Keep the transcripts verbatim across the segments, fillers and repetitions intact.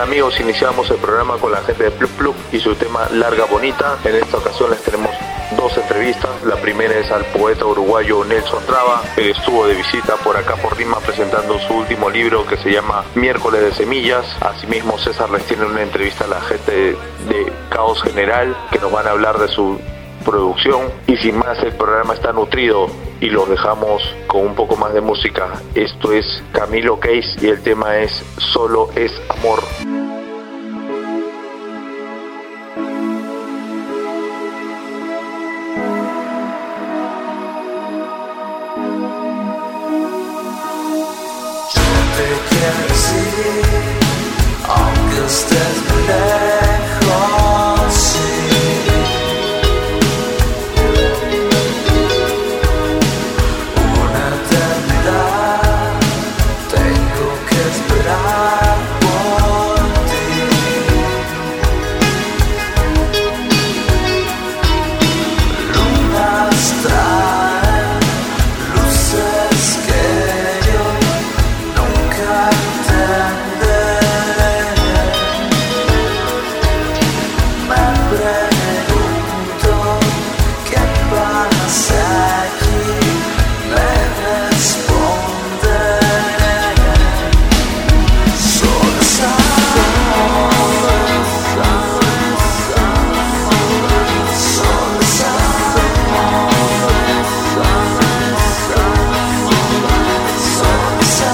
amigos? Iniciamos el programa con la gente de Pluk Pluk y su tema Larga Bonita. En esta ocasión les tenemos dos entrevistas. La primera es al poeta uruguayo Nelson Traba. Él estuvo de visita por acá por Lima presentando su último libro que se llama Miércoles de Semillas. Asimismo, César les tiene una entrevista a la gente de, de Caos General, que nos van a hablar de su producción. Y sin más, el programa está nutrido y los dejamos con un poco más de música. Esto es Camilo Case y el tema es Solo es Amor. Aunque estés lejos, sí. Una eternidad tengo que esperar por ti. Lunas traen luces que yo nunca entenderé. Pregunto qué pasa aquí, me responderé. Solo es amor, solo es amor, solo es amor, solo es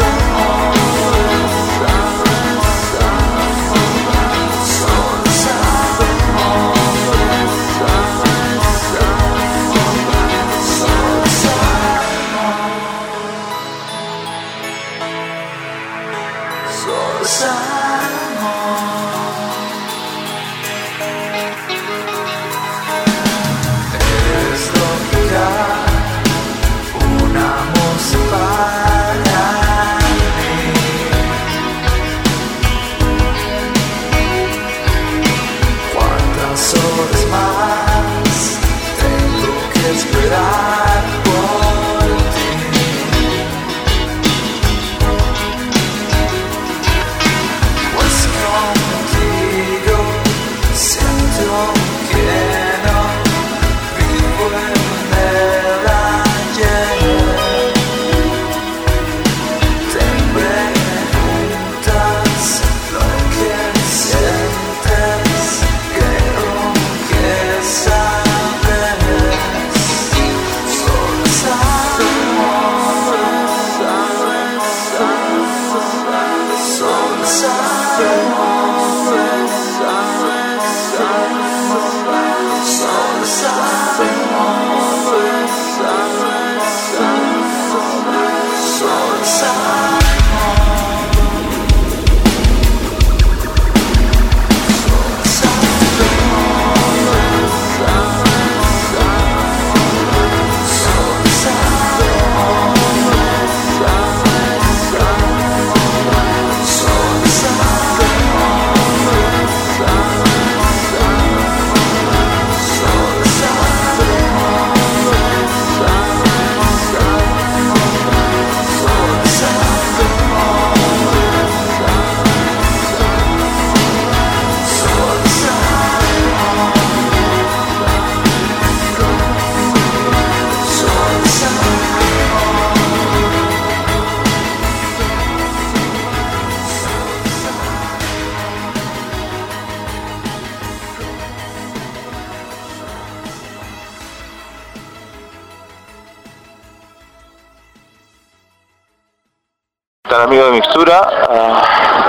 Amigo de Mixtura, uh,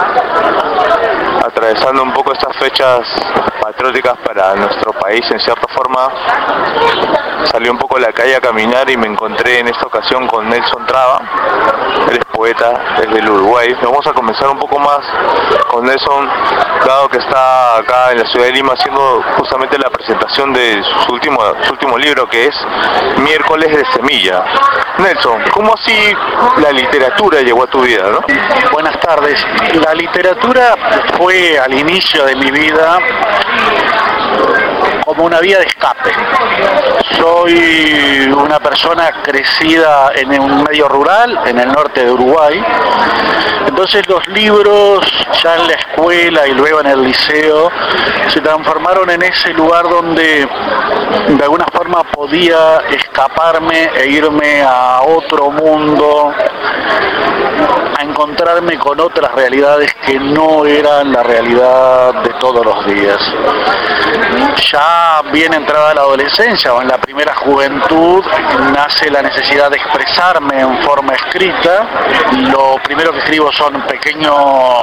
atravesando un poco estas fechas patrióticas para nuestro país. En cierta forma salí un poco a la calle a caminar y me encontré en esta ocasión con Nelson Traba. Él es poeta desde el Uruguay. Vamos a comenzar un poco más con Nelson, dado que está acá en la ciudad de Lima haciendo justamente la presentación de su último, su último libro, que es Miércoles de Semilla. Nelson, ¿cómo así la literatura llegó a tu vida, no? Buenas tardes. La literatura fue al inicio de mi vida como una vía de escape. Soy una persona crecida en un medio rural, en el norte de Uruguay, entonces los libros ya en la escuela y luego en el liceo se transformaron en ese lugar donde de alguna forma podía escaparme e irme a otro mundo, a encontrarme con otras realidades que no eran la realidad de todos los días. Ya bien entrada la adolescencia o en la primera juventud nace la necesidad de expresarme en forma escrita. Lo primero que escribo son pequeños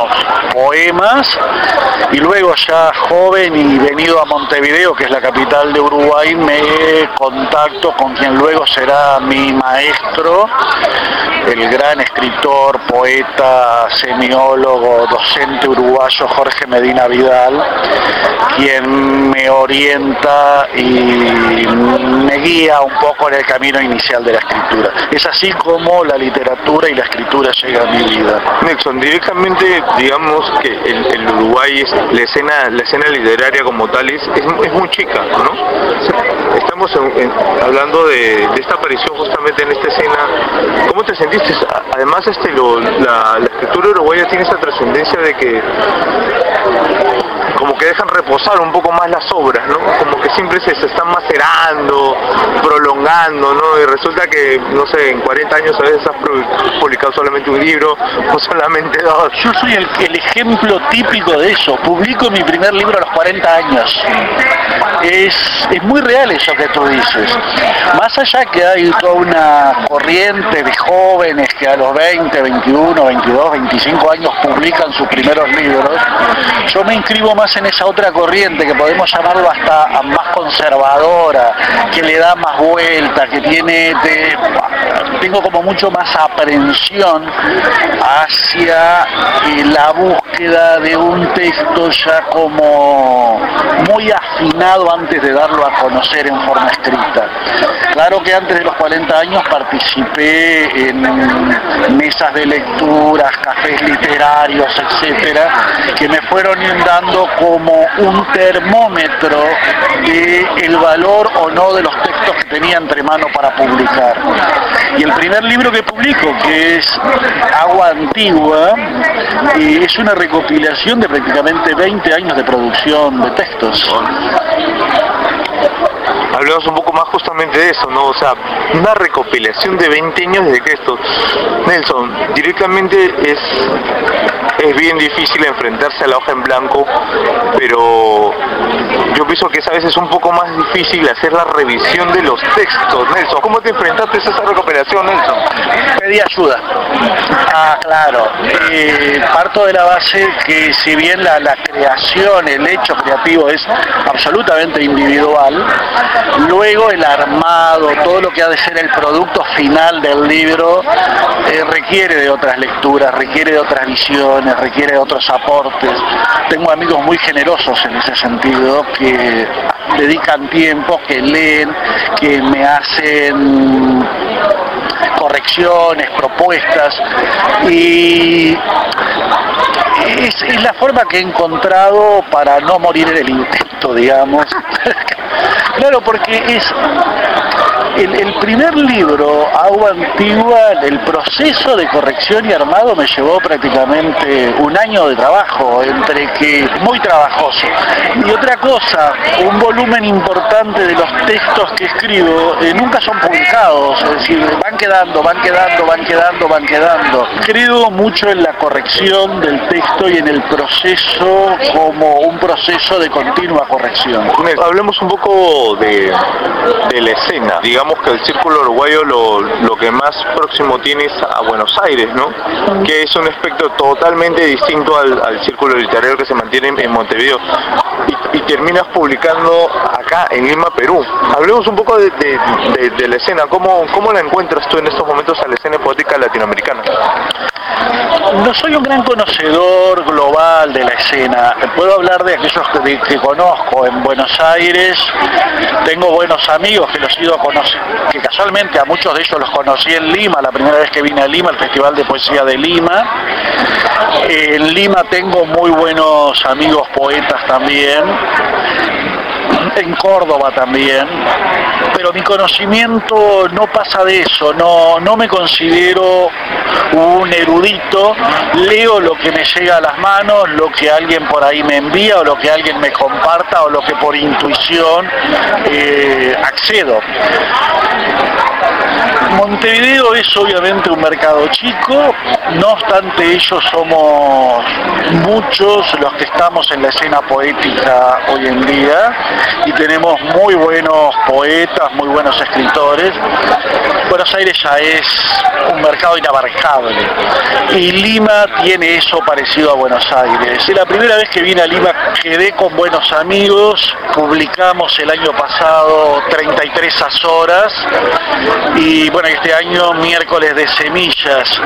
poemas y luego ya joven y venido a Montevideo, que es la capital de Uruguay, me contacto con quien luego será mi maestro, el gran escritor, poeta, semiólogo, docente uruguayo Jorge Medina Vidal, quien me orienta y me guía un poco en el camino inicial de la escritura. Es así como la literatura y la escritura llegan a mi vida. Nelson, directamente digamos que el, el Uruguay, es, la escena la escena literaria como tal es, es, es muy chica, ¿no? Estamos en, en, hablando de, de esta aparición justamente en esta escena. ¿Cómo te sentiste? Además, este, lo, la, la escritura uruguaya tiene esa trascendencia de que como que dejan reposar un poco más las obras, ¿no? Como que siempre se, se están macerando, prolongando, ¿no? Y resulta que, no sé, en cuarenta años a veces has publicado solamente un libro o solamente dos. Yo soy el, el ejemplo típico de eso. Publico mi primer libro a los cuarenta años. Es, es muy real eso que tú dices. Más allá que hay toda una corriente de jóvenes que a los veinte, veintiuno, veintidós, veinticinco años publican sus primeros libros, yo me inscribo más en esa otra corriente que podemos llamarlo hasta más conservadora, que le da más vuelta, que tiene, de, tengo como mucho más aprehensión hacia eh, la búsqueda de un texto ya como muy afinado antes de darlo a conocer en forma escrita. Claro que antes de los cuarenta años participé en mesas de lecturas, cafés literarios, etcétera, que me fueron dando como un termómetro de el valor o no de los textos que tenía entre manos para publicar. Y el primer libro que publico, que es Agua Antigua, eh, es una recopilación de prácticamente veinte años de producción de textos. Hablamos un poco más justamente de eso, ¿no? O sea, una recopilación de veinte años de textos. Nelson, directamente es, es bien difícil enfrentarse a la hoja en blanco, pero yo pienso que es a veces un poco más difícil hacer la revisión de los textos. Nelson, ¿cómo te enfrentaste a esa recopilación, Nelson? Pedí ayuda. Ah, claro. Eh, parto de la base que si bien la, la creación, el hecho creativo es absolutamente individual, luego el armado, todo lo que ha de ser el producto final del libro, eh, requiere de otras lecturas, requiere de otras visiones, requiere de otros aportes. Tengo amigos muy generosos en ese sentido, que dedican tiempo, que leen, que me hacen correcciones, propuestas, y es, es la forma que he encontrado para no morir en el intento, digamos. Claro, porque es el, el primer libro, Agua Antigua, el proceso de corrección y armado me llevó prácticamente un año de trabajo, entre que muy trabajoso. Y otra cosa, un volumen importante de los textos que escribo eh, nunca son publicados, es decir, van quedando, van quedando, van quedando, van quedando. Creo mucho en la corrección del texto y en el proceso como un proceso de continua corrección. Hablemos un poco de, de la escena. Digamos que el Círculo Uruguayo lo, lo que más próximo tiene es a Buenos Aires, ¿no? Que es un espectro totalmente distinto al, al círculo literario que se mantiene en, en Montevideo. Y, y terminas publicando acá en Lima, Perú. Hablemos un poco de, de, de, de la escena. ¿Cómo, ¿Cómo la encuentras tú en estos momentos a la escena poética latinoamericana? No soy un gran conocedor global de la escena. Puedo hablar de aquellos que, que conozco en Buenos Aires. Tengo buenos amigos que los he ido a conocer, que casualmente a muchos de ellos los conocí en Lima, la primera vez que vine a Lima, el Festival de Poesía de Lima. En Lima tengo muy buenos amigos poetas también. en Córdoba también, pero mi conocimiento no pasa de eso, no, no me considero un erudito, leo lo que me llega a las manos, lo que alguien por ahí me envía o lo que alguien me comparta o lo que por intuición eh, accedo. Montevideo es obviamente un mercado chico, no obstante ello somos muchos los que estamos en la escena poética hoy en día y tenemos muy buenos poetas, muy buenos escritores. Buenos Aires ya es un mercado inabarcable y Lima tiene eso parecido a Buenos Aires. Y la primera vez que vine a Lima quedé con buenos amigos, publicamos el año pasado treinta y tres Azoras y bueno, este año miércoles de semillas.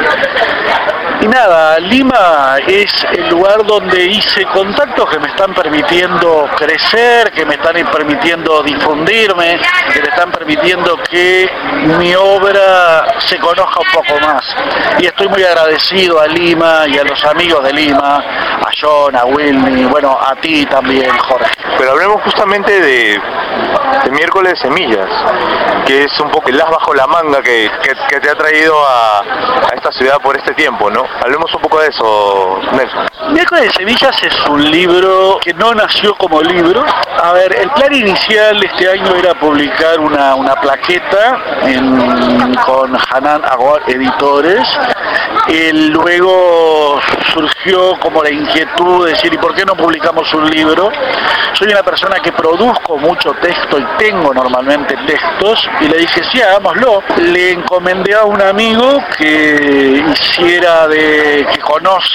Y nada, Lima es el lugar donde hice contactos que me están permitiendo crecer, que me están permitiendo difundirme, que me están permitiendo que mi obra se conozca un poco más. Y estoy muy agradecido a Lima y a los amigos de Lima, a John, a Wilmy, bueno, a ti también, Jorge. Pero hablemos justamente de, de miércoles de semillas, que es un poco el as bajo la manga que, que, que te ha traído a, a esta ciudad por este tiempo, ¿no? Hablemos un poco de eso, Nelson. Miércoles de Semillas es un libro que no nació como libro. A ver, el plan inicial de este año era publicar una, una plaqueta en, con Hanan Agor Editores. El, luego surgió como la inquietud de decir, ¿y por qué no publicamos un libro? Soy una persona que produzco mucho texto y tengo normalmente textos, y le dije, sí, hagámoslo. Le encomendé a un amigo que hiciera de, que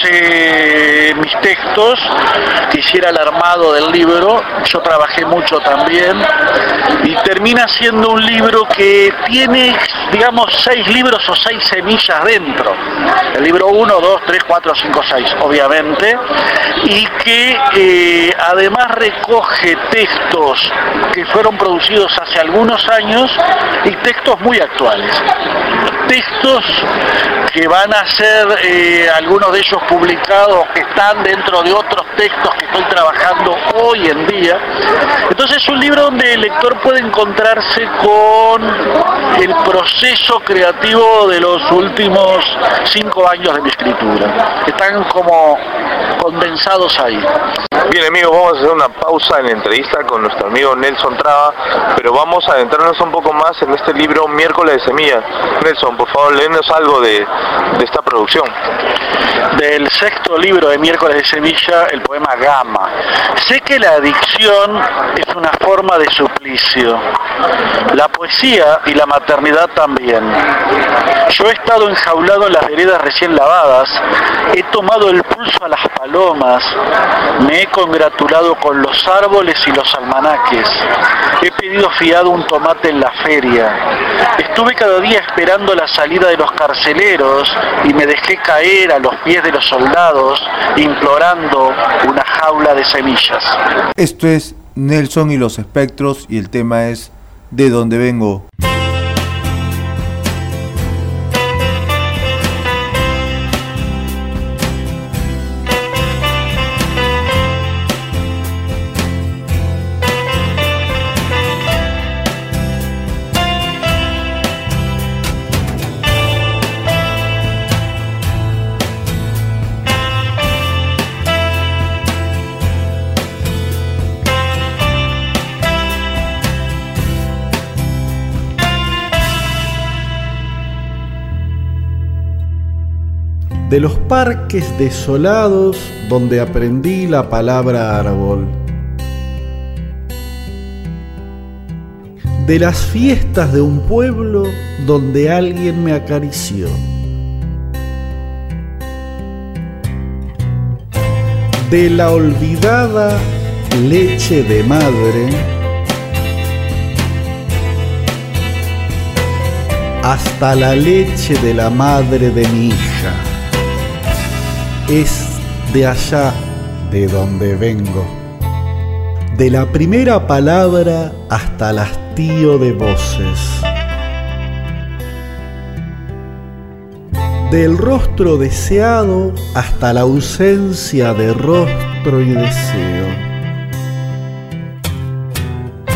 conoce mis textos, que hiciera el armado del libro. Yo trabajé mucho también, y termina siendo un libro que tiene, digamos, seis libros o seis semillas dentro. El libro uno, dos, tres, cuatro, cinco, seis, obviamente, y que eh, además recoge textos que fueron producidos hace algunos años y textos muy actuales. Textos que van a ser eh, algunos de ellos publicados, que están dentro de otros textos que estoy trabajando hoy en día. Entonces es un libro donde el lector puede encontrarse con el proceso creativo de los últimos cinco años de mi escritura. Están como condensados ahí. Bien, amigos, vamos a hacer una pausa en la entrevista con nuestro amigo Nelson Traba, pero vamos a adentrarnos un poco más en este libro Miércoles de Semillas. Nelson, por favor, léenos algo de, de esta producción. Del sexto libro de Miércoles de Semilla, el poema Gama. Sé que la adicción es una forma de suplicio, la poesía y la maternidad también. Yo he estado enjaulado en las veredas recién lavadas, he tomado el pulso a las palomas, me he congratulado con los árboles y los almanaques, he pedido fiado un tomate en la feria, estuve cada día esperando la salida de los carceleros y me dejé caer a los pies de los soldados implorando una jaula de semillas. Esto es Nelson y los espectros, y el tema es ¿De dónde vengo? De los parques desolados donde aprendí la palabra árbol, de las fiestas de un pueblo donde alguien me acarició, de la olvidada leche de madre hasta la leche de la madre de mi hija. Es de allá de donde vengo, de la primera palabra hasta el hastío de voces, del rostro deseado hasta la ausencia de rostro y deseo,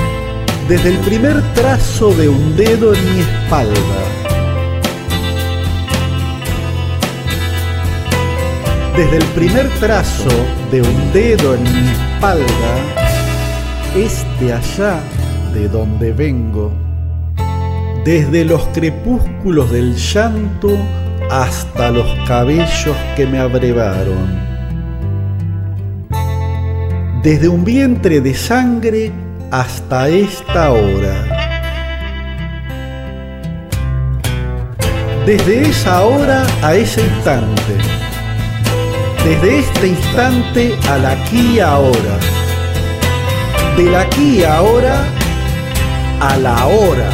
desde el primer trazo de un dedo en mi espalda, desde el primer trazo de un dedo en mi espalda, es de allá de donde vengo, desde los crepúsculos del llanto hasta los cabellos que me abrevaron, desde un vientre de sangre hasta esta hora. Desde esa hora a ese instante, desde este instante al aquí y ahora, del aquí y ahora a la hora.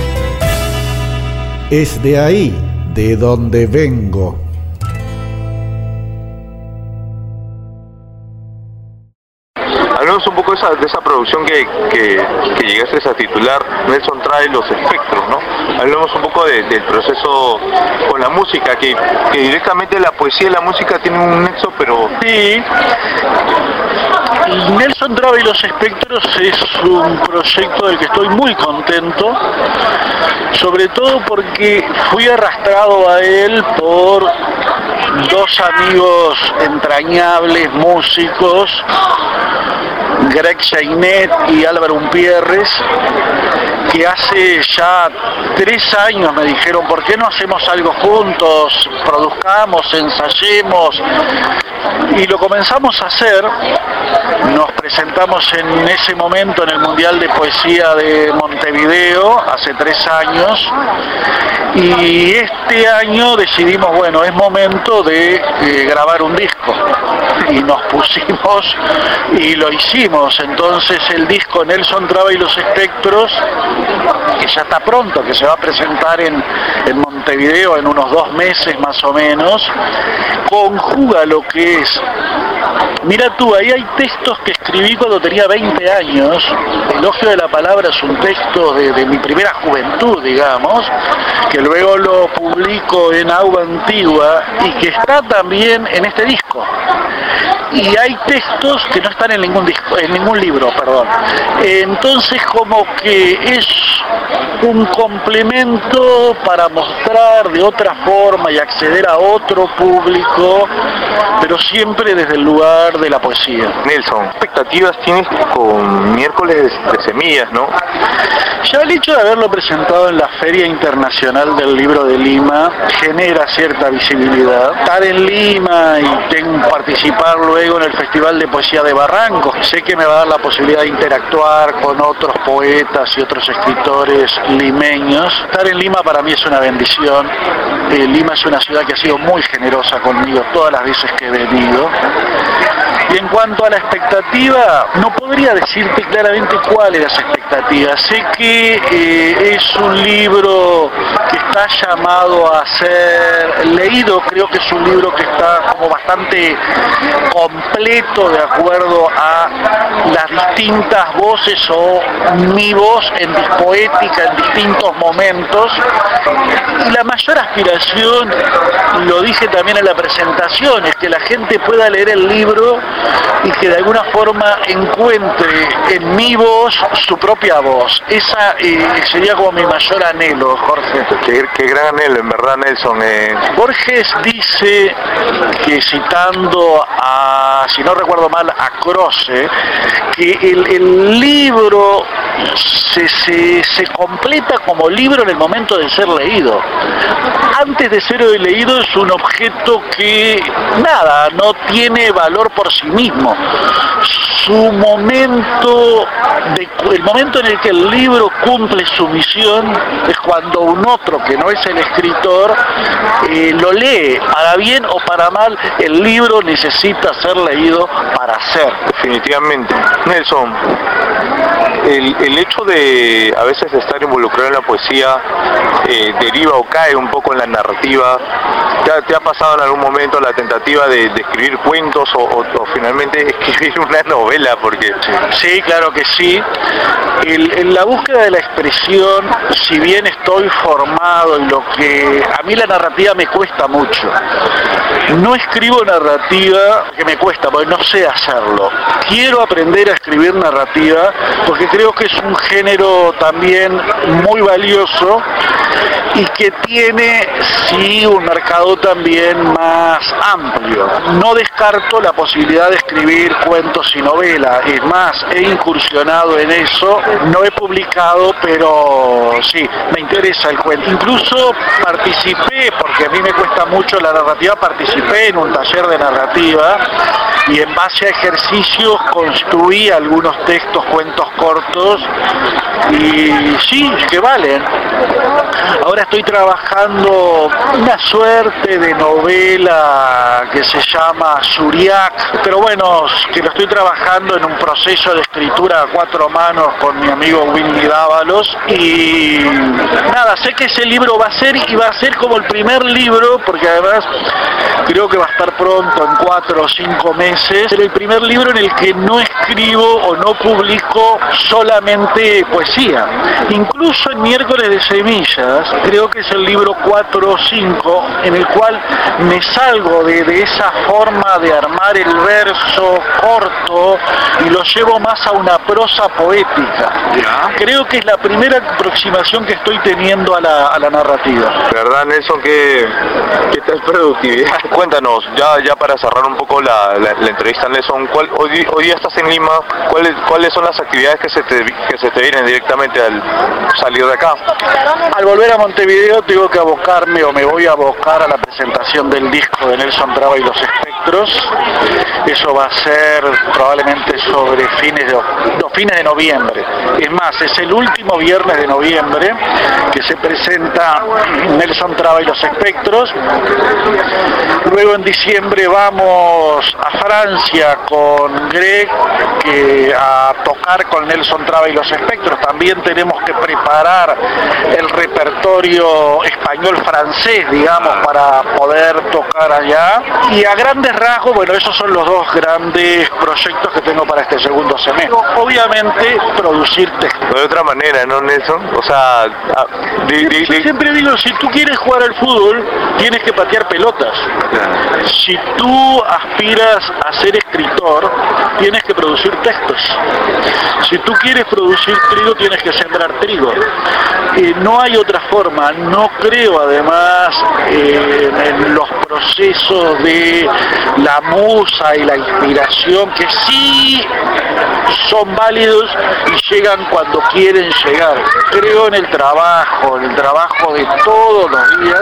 Es de ahí de donde vengo. Hablemos un poco de esa, de esa producción que, que, que llegaste a titular, Nelson trae los espectros, ¿no? Hablemos un poco de, del proceso con la música, que, que directamente la poesía y la música tienen un nexo, pero... Sí. Nelson Traba y los espectros es un proyecto del que estoy muy contento, sobre todo porque fui arrastrado a él por dos amigos entrañables, músicos, Greg Chainet y Álvaro Umpierres, que hace ya tres años me dijeron, ¿por qué no hacemos algo juntos? Produzcamos, ensayemos, y lo comenzamos a hacer. Nos presentamos en ese momento en el Mundial de Poesía de Montevideo, hace tres años, y este año decidimos, bueno, es momento de eh, grabar un disco, y nos pusimos y lo hicimos. Entonces el disco Nelson Traba y los espectros, que ya está pronto, que se va a presentar en, en Montevideo en unos dos meses más o menos, conjuga lo que es... Mira tú, ahí hay textos que escribí cuando tenía veinte años. Elogio de la Palabra es un texto de, de mi primera juventud, digamos, que luego lo publico en Agua Antigua y que está también en este disco. Y hay textos que no están en ningún disco, en ningún libro, perdón. Entonces, como que es un complemento para mostrar de otra forma y acceder a otro público, pero siempre desde el lugar de la poesía. Nelson, ¿qué expectativas tienes con Miércoles de Semillas, no? Ya el hecho de haberlo presentado en la Feria Internacional del Libro de Lima genera cierta visibilidad. Estar en Lima y tengo, participar luego en el Festival de Poesía de Barrancos, sé que me va a dar la posibilidad de interactuar con otros poetas y otros escritores limeños. Estar en Lima para mí es una bendición. Eh, Lima es una ciudad que ha sido muy generosa conmigo todas las veces que he venido. Y en cuanto a la expectativa, no podría decirte claramente cuál es la expectativa. Sé que eh, es un libro que está llamado a ser leído, creo que es un libro que está como bastante completo de acuerdo a las distintas voces o mi voz en poética en distintos momentos. Y la mayor aspiración, lo dije también en la presentación, es que la gente pueda leer el libro y que de alguna forma encuentre en mi voz su propia voz. Esa eh, sería como mi mayor anhelo, Jorge. Qué, qué gran anhelo, en verdad, Nelson. Eh... Borges dice que, citando a, si no recuerdo mal, a Croce, que el, el libro se, se, se completa como libro en el momento de ser leído. Antes de ser leído es un objeto que, nada, no tiene valor por sí mismo. Su momento, de, el momento en el que el libro cumple su misión es cuando un otro que no es el escritor eh, lo lee. Para bien o para mal, el libro necesita ser leído para ser. Definitivamente. Nelson, el, el hecho de a veces estar involucrado en la poesía eh, deriva o cae un poco en la narrativa. ¿Te ha, te ha pasado en algún momento la tentativa de, de escribir cuentos o, o, o finalmente escribir una novela? Porque sí, claro que sí. El, en la búsqueda de la expresión, si bien estoy formado en lo que a mí la narrativa me cuesta mucho, no escribo narrativa que me cuesta porque no sé hacerlo. Quiero aprender a escribir narrativa porque creo que es un género también muy valioso y que tiene, sí, un mercado también más amplio. No descarto la posibilidad de escribir cuentos y novelas, es más, he incursionado en eso, no he publicado, pero sí, me interesa el cuento. Incluso participé, porque a mí me cuesta mucho la narrativa, participé en un taller de narrativa y en base a ejercicios construí algunos textos, cuentos cortos y sí, que valen. Ahora estoy trabajando una suerte de novela que se llama Zuriac, pero bueno, que lo estoy trabajando en un proceso de escritura a cuatro manos con mi amigo Winnie Dávalos y nada, sé que ese libro va a ser y va a ser como el primer libro, porque además creo que va a estar pronto, en cuatro o cinco meses, pero el primer libro en el que no escribo o no publico solamente poesía. Incluso en Miércoles de Semillas, creo que es el libro cuatro o cinco, en el cual me salgo de, de esa forma de armar el verso corto y lo llevo más a una prosa poética. Creo que es la primera aproximación que estoy teniendo a la, a la narrativa. ¿Verdad, Nelson? ¿Qué, qué tal productividad? Cuéntanos, ya, ya para cerrar un poco la, la, la entrevista, Nelson, ¿cuál, hoy, hoy día estás en Lima, ¿cuáles, cuáles son las actividades que se, te, que se te vienen directamente al salir de acá? Al volver a Montevideo tengo que abocarme o me voy a abocar a la presentación del disco de Nelson Traba y los Espectros. Eso va a ser probablemente sobre fines de, no, fines de noviembre. Es más, es el último viernes de noviembre que se presenta Nelson Traba y los Espectros. Luego en diciembre vamos a Francia con Greg que, a tocar con Nelson Traba y los Espectros. También tenemos que preparar el repertorio español-francés, digamos, para poder tocar allá. Y a grandes rasgos, bueno, esos son los dos grandes proyectos que tengo para este segundo semestre. Obviamente, producir textos. De otra manera, ¿no, Nelson? O sea, de, de, de... siempre digo, si tú quieres jugar al fútbol, tienes que patear pelotas. Si tú aspiras a ser escritor, tienes que producir textos. Si tú quieres producir trigo, tienes que sembrar trigo. Eh, no hay otra forma. No creo, además, eh, en los procesos de la musa y la inspiración, que sí son válidos y llegan cuando quieren llegar. Creo en el trabajo, en el trabajo de todos los días,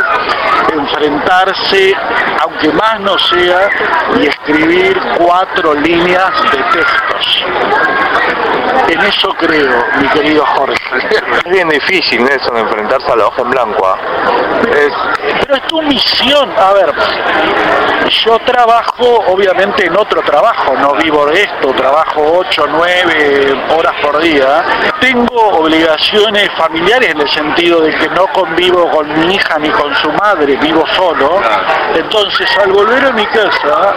enfrentarse, aunque más no sea, y escribir cuatro líneas de textos. En eso creo, mi querido Jorge. Es bien difícil, Nelson, enfrentarse a la hoja en blanco. ¿eh? Es... Pero es tu misión. A ver, yo trabajo obviamente en otro trabajo, no vivo de esto, trabajo ocho, nueve horas por día. Tengo obligaciones familiares en el sentido de que no convivo con mi hija ni con su madre, vivo solo. Entonces, al volver a mi casa,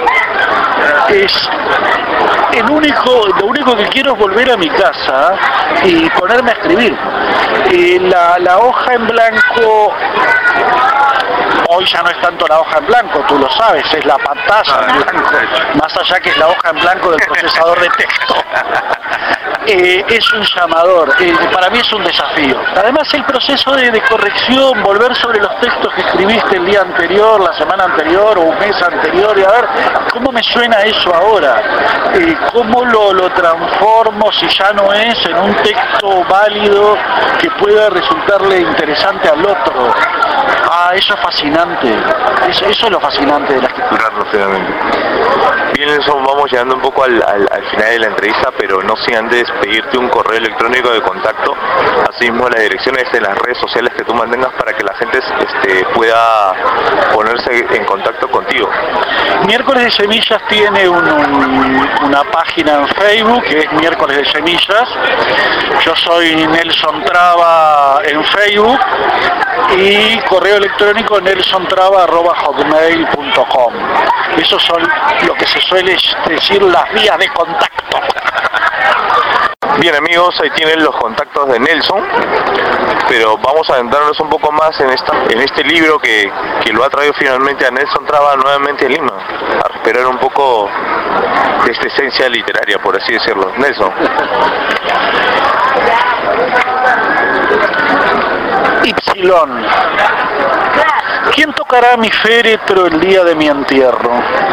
es el único, lo único que quiero es volver a mi casa y ponerme a escribir. Eh, la, la hoja en blanco, hoy ya no es tanto la hoja en blanco, tú lo sabes, es la pantalla en blanco, más allá que es la hoja en blanco del procesador de texto. Eh, es un llamador, eh, para mí es un desafío. Además el proceso de, de corrección, volver sobre los textos que escribiste el día anterior, la semana anterior o un mes anterior y a ver cómo me suena eso ahora, eh, cómo lo, lo transformo si ya no es en un texto válido que pueda resultarle interesante al otro. Ah, eso es fascinante, eso, eso es lo fascinante de la escritura. Bien, Nelson, vamos llegando un poco al, al, al final de la entrevista, pero no sin antes pedirte un correo electrónico de contacto, así mismo las direcciones de las redes sociales que tú mantengas para que la gente este, pueda ponerse en contacto contigo. Miércoles de Semillas tiene un, un, una página en Facebook que es Miércoles de Semillas. Yo soy Nelson Traba en Facebook y correo electrónico nelsontraba arroba hotmail punto com. Esos son lo que se suele decir las vías de contacto. Bien amigos, ahí tienen los contactos de Nelson, pero vamos a adentrarnos un poco más en esta, en este libro que, que lo ha traído finalmente a Nelson Traba nuevamente a Lima, a recuperar un poco de esta esencia literaria, por así decirlo. Nelson. Ypsilon. ¿Quién tocará mi féretro el día de mi entierro?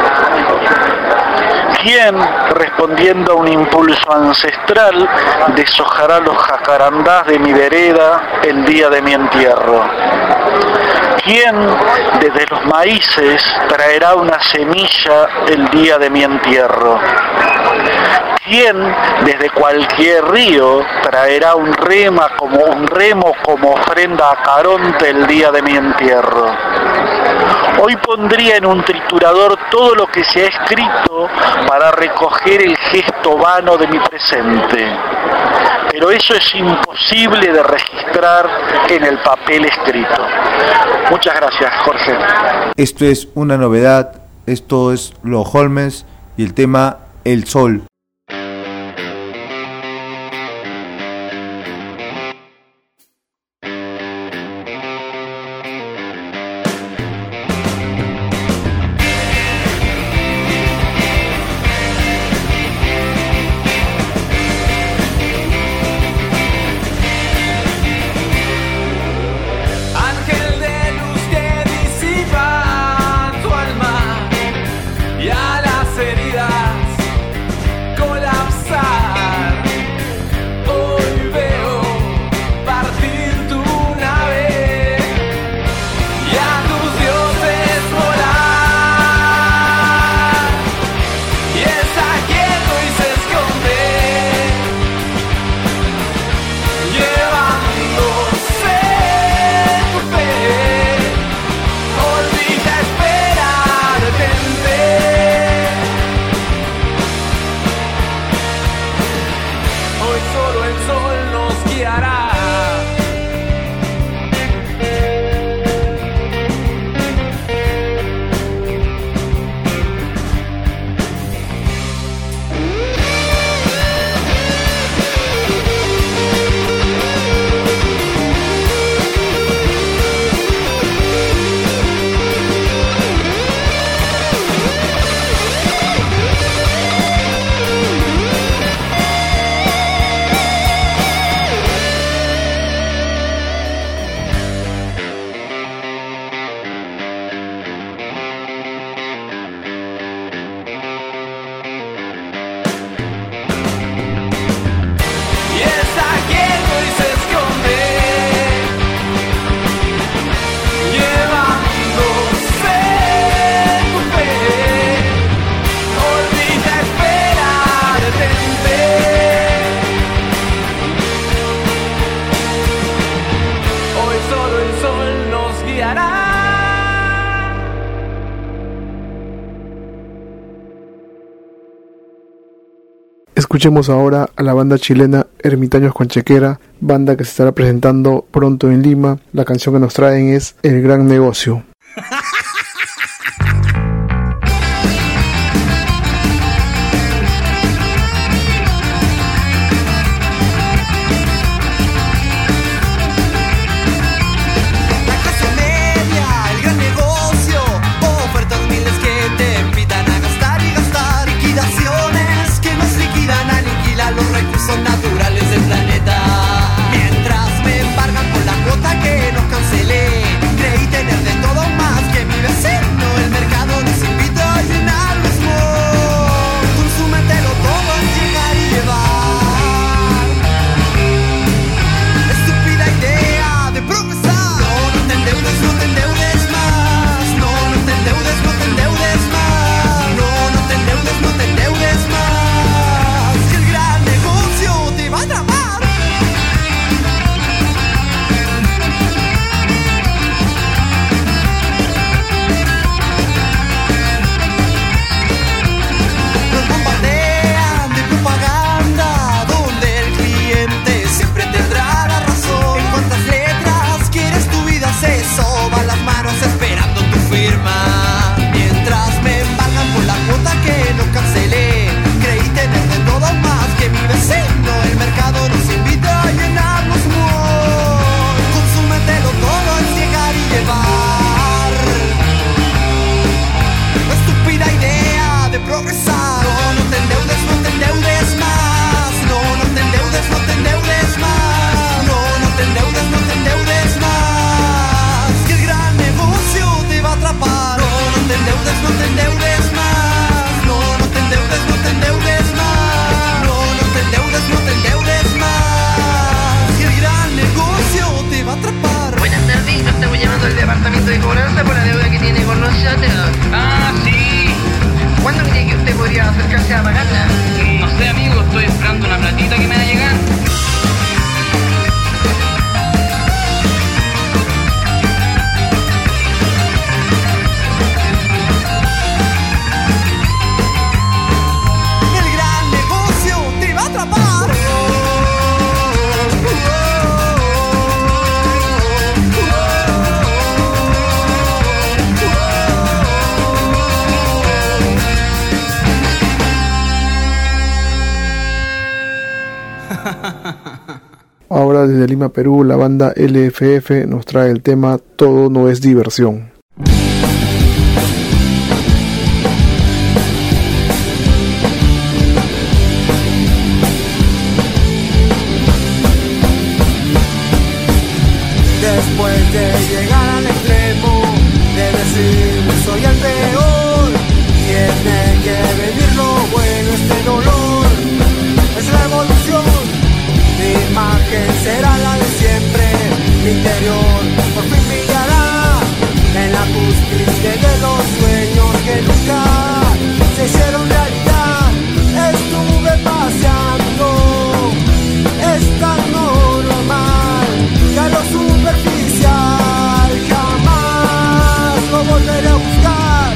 ¿Quién, respondiendo a un impulso ancestral, deshojará los jacarandás de mi vereda el día de mi entierro? ¿Quién, desde los maíces, traerá una semilla el día de mi entierro? ¿Quién, desde cualquier río, traerá un rema como un remo como ofrenda a Caronte el día de mi entierro? Hoy pondría en un triturador todo lo que se ha escrito para recoger el gesto vano de mi presente. Pero eso es imposible de registrar en el papel escrito. Muchas gracias, Jorge. Esto es una novedad, esto es Los Holmes y el tema El Sol. Escuchemos ahora a la banda chilena Ermitaños con Chequera, banda que se estará presentando pronto en Lima. La canción que nos traen es El Gran Negocio. Que no cancelé, creí tener de todo más que mi vecino. El mercado Ahora desde Lima, Perú, la banda L F F nos trae el tema Todo no es diversión. Después de llegar al extremo, de decir soy el peor, tiene que venir lo bueno, este dolor es la evolución. Mi imagen será la de siempre, mi interior por fin brillará en la cúspide de los sueños que nunca se hicieron realidad. Estuve paseando, es tan normal, ya lo superficial jamás lo volveré a buscar.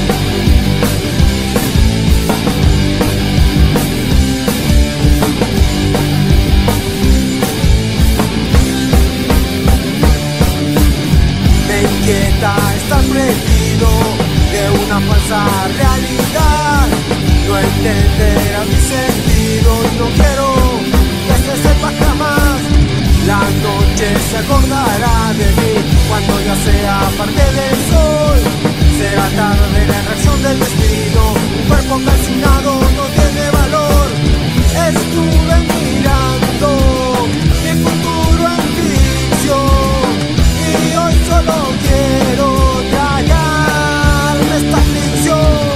Me inquieta estar prendido de una falsa realidad, no entenderá mi sentido y no quiero que se sepa jamás. La noche se acordará de mí cuando ya sea parte del sol. Será tarde la reacción del destino, un cuerpo calcinado no tiene valor. Estuve mirando mi futuro en ficción y hoy solo quiero tragarme esta ficción.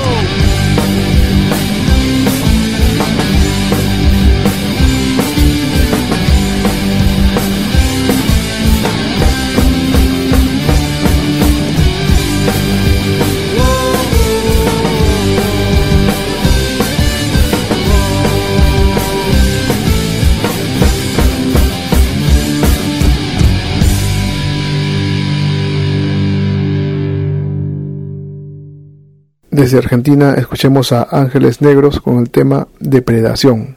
Desde Argentina escuchemos a Ángeles Negros con el tema Depredación.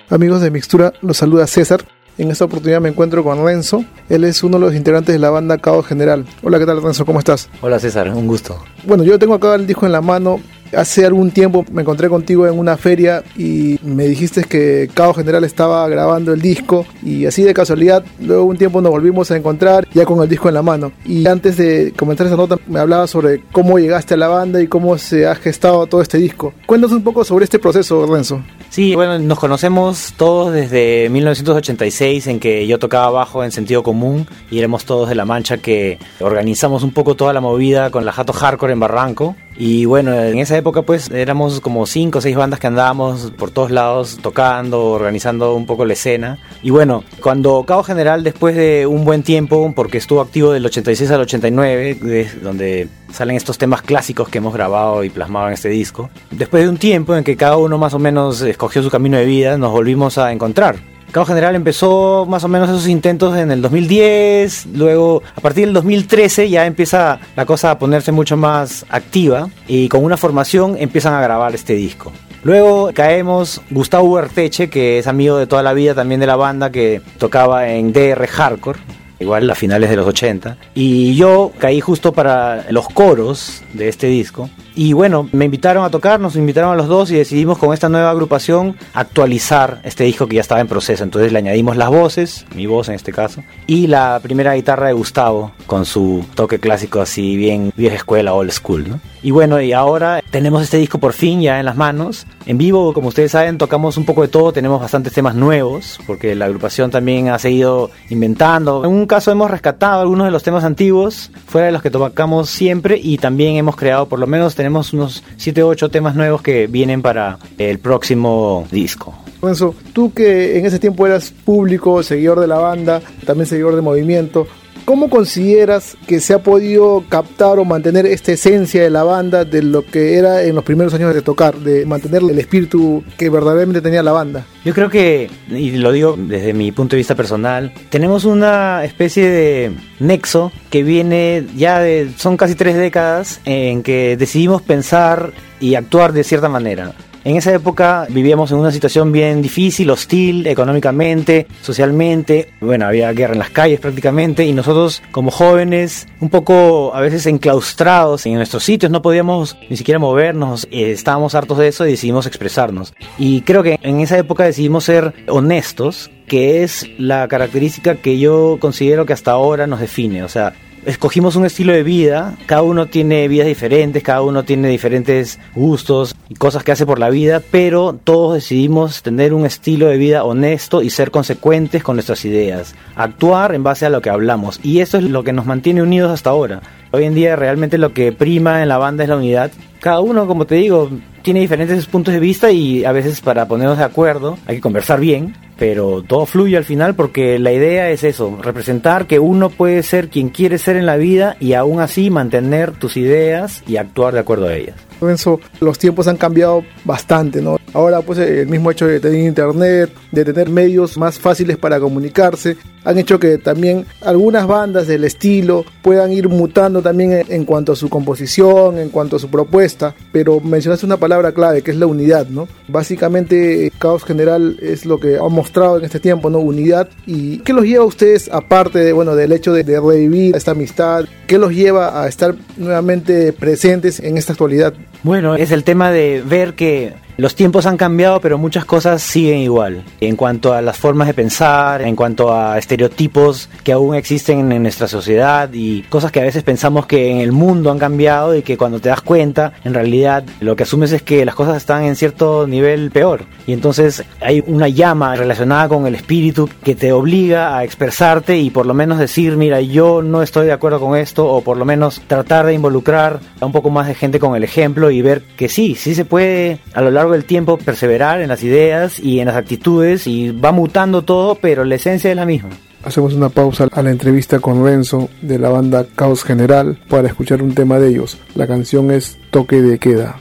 Amigos de Mixtura, los saluda César. En esta oportunidad me encuentro con Renzo. Él es uno de los integrantes de la banda Caos General. Hola, ¿qué tal, Renzo? ¿Cómo estás? Hola, César, un gusto. Bueno, yo tengo acá el disco en la mano. Hace algún tiempo me encontré contigo en una feria y me dijiste que Caos General estaba grabando el disco, y así de casualidad luego un tiempo nos volvimos a encontrar ya con el disco en la mano. Y antes de comenzar esa nota me hablabas sobre cómo llegaste a la banda y cómo se ha gestado todo este disco. Cuéntanos un poco sobre este proceso, Renzo. Sí, bueno, nos conocemos todos desde mil novecientos ochenta y seis, en que yo tocaba bajo en Sentido Común y éramos todos de La Mancha, que organizamos un poco toda la movida con la Jato Hardcore en Barranco. Y bueno, en esa época pues éramos como cinco o seis bandas que andábamos por todos lados tocando, organizando un poco la escena. Y bueno, cuando Caos General, después de un buen tiempo, porque estuvo activo del ochenta y seis al ochenta y nueve, donde salen estos temas clásicos que hemos grabado y plasmado en este disco, después de un tiempo en que cada uno más o menos escogió su camino de vida, nos volvimos a encontrar. Caos General empezó más o menos esos intentos en el dos mil diez, luego a partir del dos mil trece ya empieza la cosa a ponerse mucho más activa y con una formación empiezan a grabar este disco. Luego caemos Gustavo Ugarteche, que es amigo de toda la vida también de la banda, que tocaba en D R Hardcore, igual a finales de los ochenta, y yo caí justo para los coros de este disco. Y bueno, me invitaron a tocar, nos invitaron a los dos y decidimos con esta nueva agrupación actualizar este disco que ya estaba en proceso. Entonces le añadimos las voces, mi voz en este caso, y la primera guitarra de Gustavo con su toque clásico así bien vieja escuela, old school, ¿no? Y bueno, y ahora tenemos este disco por fin ya en las manos. En vivo, como ustedes saben, tocamos un poco de todo, tenemos bastantes temas nuevos, porque la agrupación también ha seguido inventando. En un caso hemos rescatado algunos de los temas antiguos, fuera de los que tocamos siempre, y también hemos creado, por lo menos tenemos unos siete u ocho temas nuevos que vienen para el próximo disco. Renzo, tú que en ese tiempo eras público, seguidor de la banda, también seguidor de Movimiento, ¿cómo consideras que se ha podido captar o mantener esta esencia de la banda de lo que era en los primeros años de tocar, de mantener el espíritu que verdaderamente tenía la banda? Yo creo que, y lo digo desde mi punto de vista personal, tenemos una especie de nexo que viene ya de, son casi tres décadas en que decidimos pensar y actuar de cierta manera. En esa época vivíamos en una situación bien difícil, hostil, económicamente, socialmente. Bueno, había guerra en las calles prácticamente, y nosotros como jóvenes, un poco a veces enclaustrados en nuestros sitios, no podíamos ni siquiera movernos, eh, estábamos hartos de eso y decidimos expresarnos. Y creo que en esa época decidimos ser honestos, que es la característica que yo considero que hasta ahora nos define. O sea, escogimos un estilo de vida, cada uno tiene vidas diferentes, cada uno tiene diferentes gustos y cosas que hace por la vida, pero todos decidimos tener un estilo de vida honesto y ser consecuentes con nuestras ideas, actuar en base a lo que hablamos, y eso es lo que nos mantiene unidos hasta ahora. Hoy en día realmente lo que prima en la banda es la unidad. Cada uno, como te digo, tiene diferentes puntos de vista y a veces para ponernos de acuerdo hay que conversar bien, pero todo fluye al final porque la idea es eso, representar que uno puede ser quien quiere ser en la vida y aún así mantener tus ideas y actuar de acuerdo a ellas. Renzo, los tiempos han cambiado bastante, ¿no? Ahora pues el mismo hecho de tener internet, de tener medios más fáciles para comunicarse, han hecho que también algunas bandas del estilo puedan ir mutando también en, en cuanto a su composición, en cuanto a su propuesta, pero mencionaste una palabra clave que es la unidad, ¿no? Básicamente Caos General es lo que ha mostrado en este tiempo, ¿no? Unidad. ¿Y qué los lleva a ustedes, aparte de, bueno, del hecho de, de revivir esta amistad, qué los lleva a estar nuevamente presentes en esta actualidad? Bueno, es el tema de ver que los tiempos han cambiado, pero muchas cosas siguen igual. En cuanto a las formas de pensar, en cuanto a estereotipos que aún existen en nuestra sociedad y cosas que a veces pensamos que en el mundo han cambiado y que cuando te das cuenta, en realidad lo que asumes es que las cosas están en cierto nivel peor. Y entonces hay una llama relacionada con el espíritu que te obliga a expresarte y por lo menos decir, mira, yo no estoy de acuerdo con esto, o por lo menos tratar de involucrar a un poco más de gente con el ejemplo y ver que sí, sí se puede a lo largo del tiempo perseverar en las ideas y en las actitudes, y va mutando todo, pero la esencia es la misma. Hacemos una pausa a la entrevista con Renzo de la banda Caos General para escuchar un tema de ellos. La canción es Toque de Queda.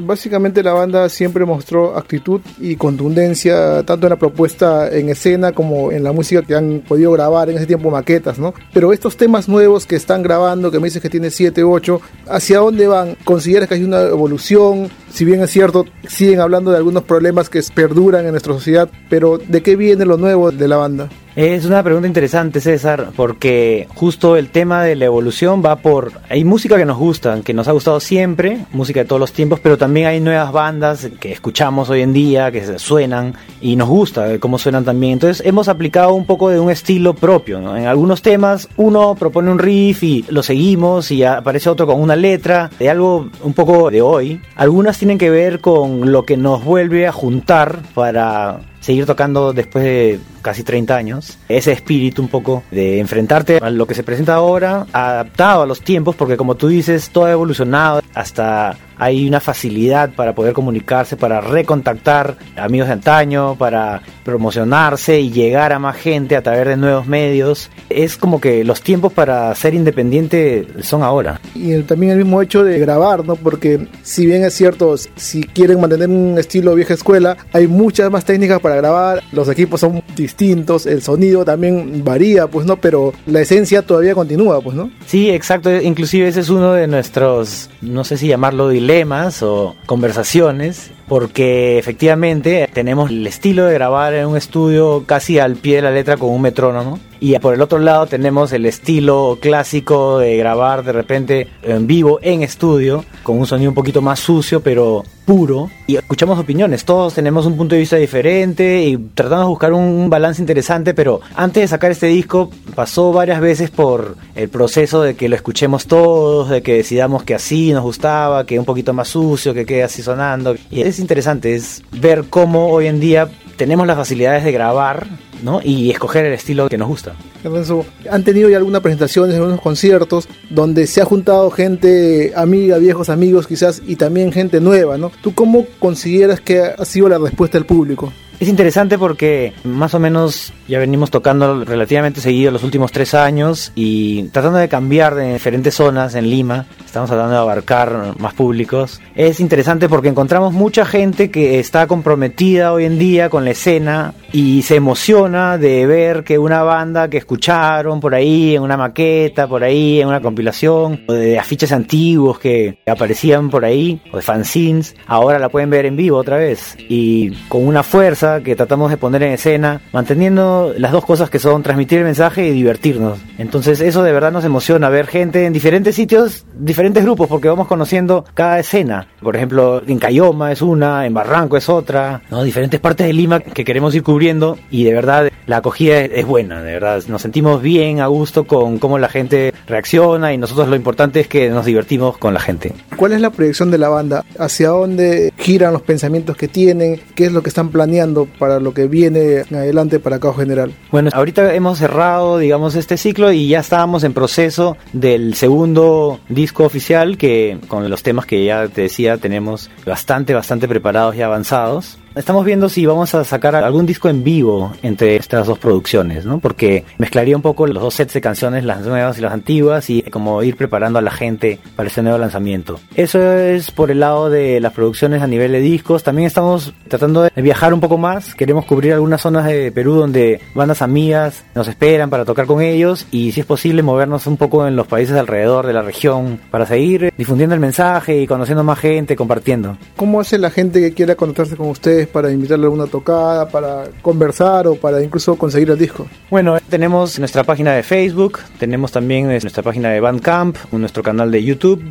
Básicamente la banda siempre mostró actitud y contundencia, tanto en la propuesta en escena como en la música que han podido grabar en ese tiempo, maquetas, ¿no? Pero estos temas nuevos que están grabando, que me dices que tiene siete, ocho, ¿hacia dónde van? ¿Consideras que hay una evolución? Si bien es cierto, siguen hablando de algunos problemas que perduran en nuestra sociedad, pero ¿de qué viene lo nuevo de la banda? Es una pregunta interesante, César, porque justo el tema de la evolución va por... Hay música que nos gusta, que nos ha gustado siempre, música de todos los tiempos, pero también hay nuevas bandas que escuchamos hoy en día, que suenan y nos gusta cómo suenan también. Entonces hemos aplicado un poco de un estilo propio, ¿no? En algunos temas uno propone un riff y lo seguimos y aparece otro con una letra, de algo un poco de hoy. Algunas tienen que ver con lo que nos vuelve a juntar para seguir tocando después de casi treinta años, ese espíritu un poco de enfrentarte a lo que se presenta ahora, adaptado a los tiempos, porque como tú dices, todo ha evolucionado, hasta hay una facilidad para poder comunicarse, para recontactar amigos de antaño, para promocionarse y llegar a más gente a través de nuevos medios. Es como que los tiempos para ser independiente son ahora. Y el, también el mismo hecho de grabar, ¿no? Porque si bien es cierto, si quieren mantener un estilo vieja escuela, hay muchas más técnicas para grabar, los equipos son distintos, el sonido también varía, pues no, pero la esencia todavía continúa, pues no. Sí, exacto, inclusive ese es uno de nuestros, no sé si llamarlo dilemas o conversaciones, porque efectivamente tenemos el estilo de grabar en un estudio casi al pie de la letra con un metrónomo, y por el otro lado tenemos el estilo clásico de grabar de repente en vivo en estudio con un sonido un poquito más sucio pero puro, y escuchamos opiniones, todos tenemos un punto de vista diferente y tratamos de buscar un balance interesante. Pero antes de sacar este disco pasó varias veces por el proceso de que lo escuchemos todos, de que decidamos que así nos gustaba, que un poquito más sucio, que quede así sonando, y es interesante, es ver cómo hoy en día tenemos las facilidades de grabar, ¿no? Y escoger el estilo que nos gusta. Entonces, ¿han tenido ya algunas presentaciones, algunos conciertos donde se ha juntado gente amiga, viejos amigos quizás, y también gente nueva, ¿no? ¿Tú cómo consideras que ha sido la respuesta del público? Es interesante porque más o menos ya venimos tocando relativamente seguido los últimos tres años y tratando de cambiar de diferentes zonas en Lima, estamos tratando de abarcar más públicos. Es interesante porque encontramos mucha gente que está comprometida hoy en día con la escena y se emociona de ver que una banda que escucharon por ahí en una maqueta, por ahí en una compilación, o de afiches antiguos que aparecían por ahí, o de fanzines, ahora la pueden ver en vivo otra vez y con una fuerza que tratamos de poner en escena, manteniendo las dos cosas que son transmitir el mensaje y divertirnos. Entonces eso de verdad nos emociona, ver gente en diferentes sitios, diferentes grupos, porque vamos conociendo cada escena. Por ejemplo, en Cayoma es una, en Barranco es otra, ¿no? Diferentes partes de Lima que queremos ir cubriendo, y de verdad la acogida es, es buena, de verdad nos sentimos bien, a gusto con cómo la gente reacciona, y nosotros lo importante es que nos divertimos con la gente. ¿Cuál es la proyección de la banda? ¿Hacia dónde giran los pensamientos que tienen? ¿Qué es lo que están planeando para lo que viene adelante para Caos General? Bueno, ahorita hemos cerrado, digamos, este ciclo y ya estábamos en proceso del segundo disco oficial, que con los temas que ya te decía tenemos bastante, bastante preparados y avanzados. Estamos viendo si vamos a sacar algún disco en vivo entre estas dos producciones, ¿no? Porque mezclaría un poco los dos sets de canciones, las nuevas y las antiguas, y como ir preparando a la gente para este nuevo lanzamiento. Eso es por el lado de las producciones a nivel de discos. También estamos tratando de viajar un poco más. Queremos cubrir algunas zonas de Perú donde bandas amigas nos esperan para tocar con ellos, y si es posible movernos un poco en los países alrededor de la región para seguir difundiendo el mensaje y conociendo más gente, compartiendo. ¿Cómo hace la gente que quiera contactarse con ustedes para invitarle a alguna tocada, para conversar o para incluso conseguir el disco? Bueno, tenemos nuestra página de Facebook, tenemos también nuestra página de Bandcamp, nuestro canal de YouTube,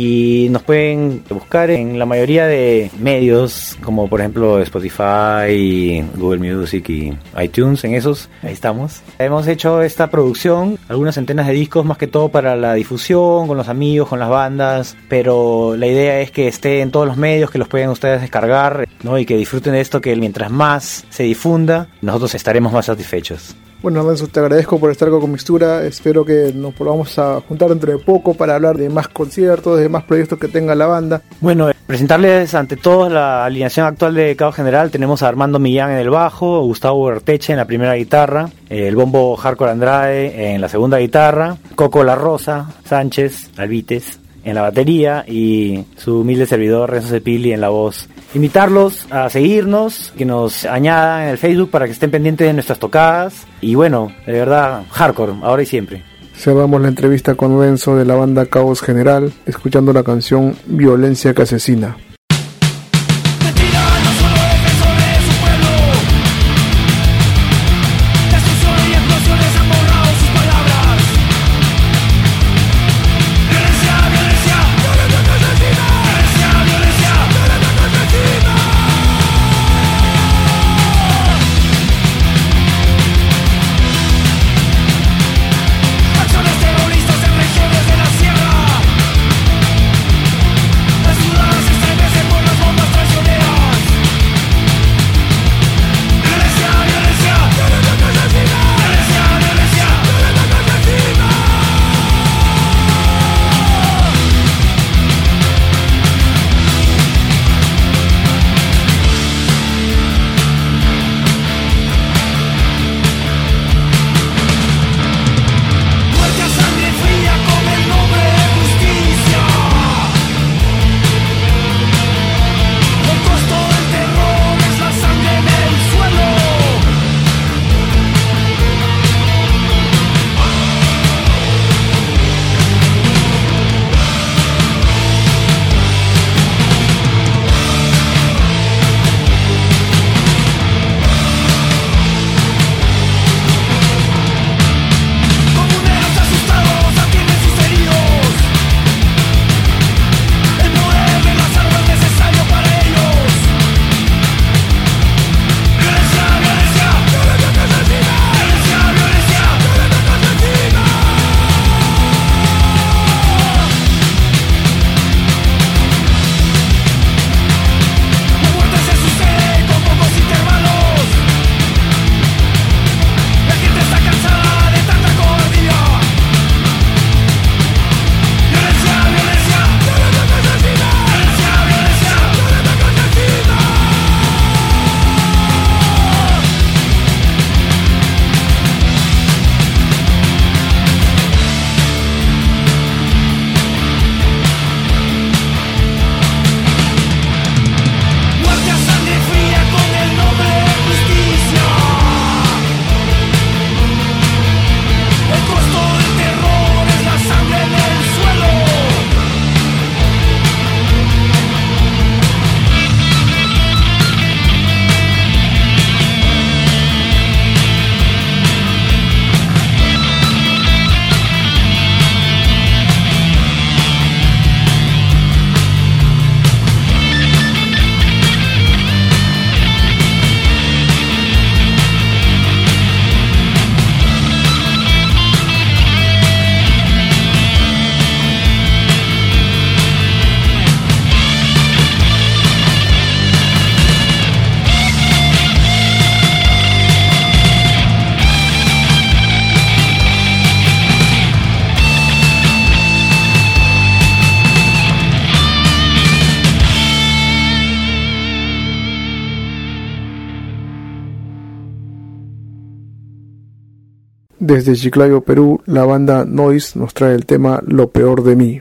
y nos pueden buscar en la mayoría de medios como por ejemplo Spotify, Google Music y iTunes. En esos, ahí estamos. Hemos hecho esta producción, algunas centenas de discos, más que todo para la difusión, con los amigos, con las bandas, pero la idea es que esté en todos los medios, que los puedan ustedes descargar, ¿no? Y que disfruten de esto, que mientras más se difunda, nosotros estaremos más satisfechos. Bueno, Renzo, te agradezco por estar con Mixtura. Espero que nos volvamos a juntar dentro de poco para hablar de más conciertos, de más proyectos que tenga la banda. Bueno, presentarles ante todos la alineación actual de Caos General. Tenemos a Armando Millán en el bajo, Gustavo Berteche en la primera guitarra, el bombo Hardcore Andrade en la segunda guitarra, Coco La Rosa Sánchez Alvites en la batería y su humilde servidor Renzo Cepili en la voz. Invitarlos a seguirnos, que nos añadan en el Facebook para que estén pendientes de nuestras tocadas y bueno, de verdad, hardcore, ahora y siempre. Cerramos la entrevista con Renzo de la banda Caos General, escuchando la canción Violencia que Asesina. Desde Chiclayo, Perú, la banda Noise nos trae el tema Lo Peor de Mí.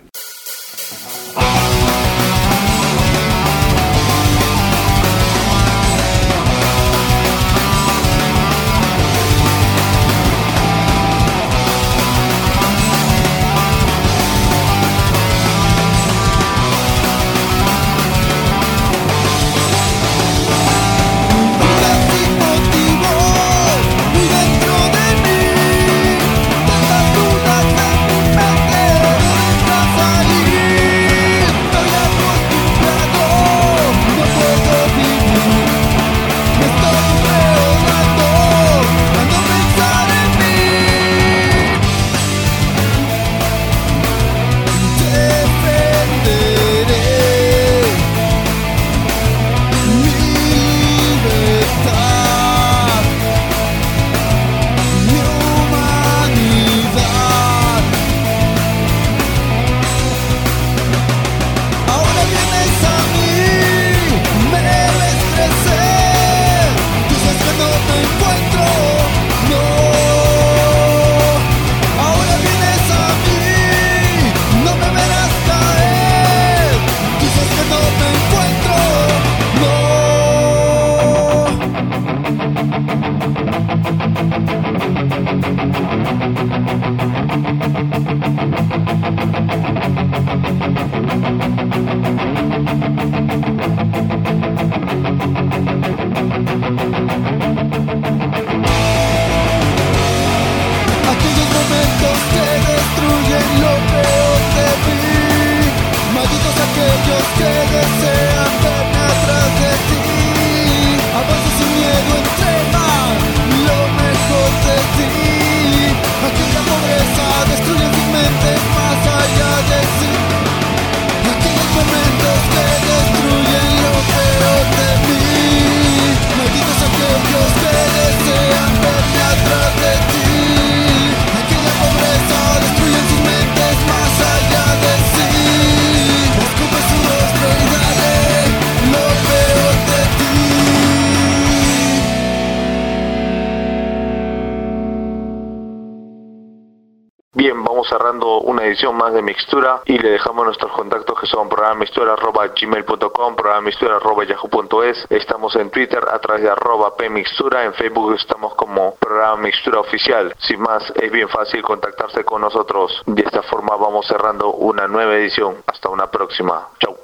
Tantas dudas en mi mente, vamos cerrando una edición más de Mixtura y le dejamos nuestros contactos que son programa mixtura arroba gmail punto com, programa mixtura arroba yahoo punto es. Estamos en Twitter a través de arroba pmixtura, en Facebook estamos como programa Mixtura Oficial. Sin más, es bien fácil contactarse con nosotros. De esta forma vamos cerrando una nueva edición. Hasta una próxima. Chau.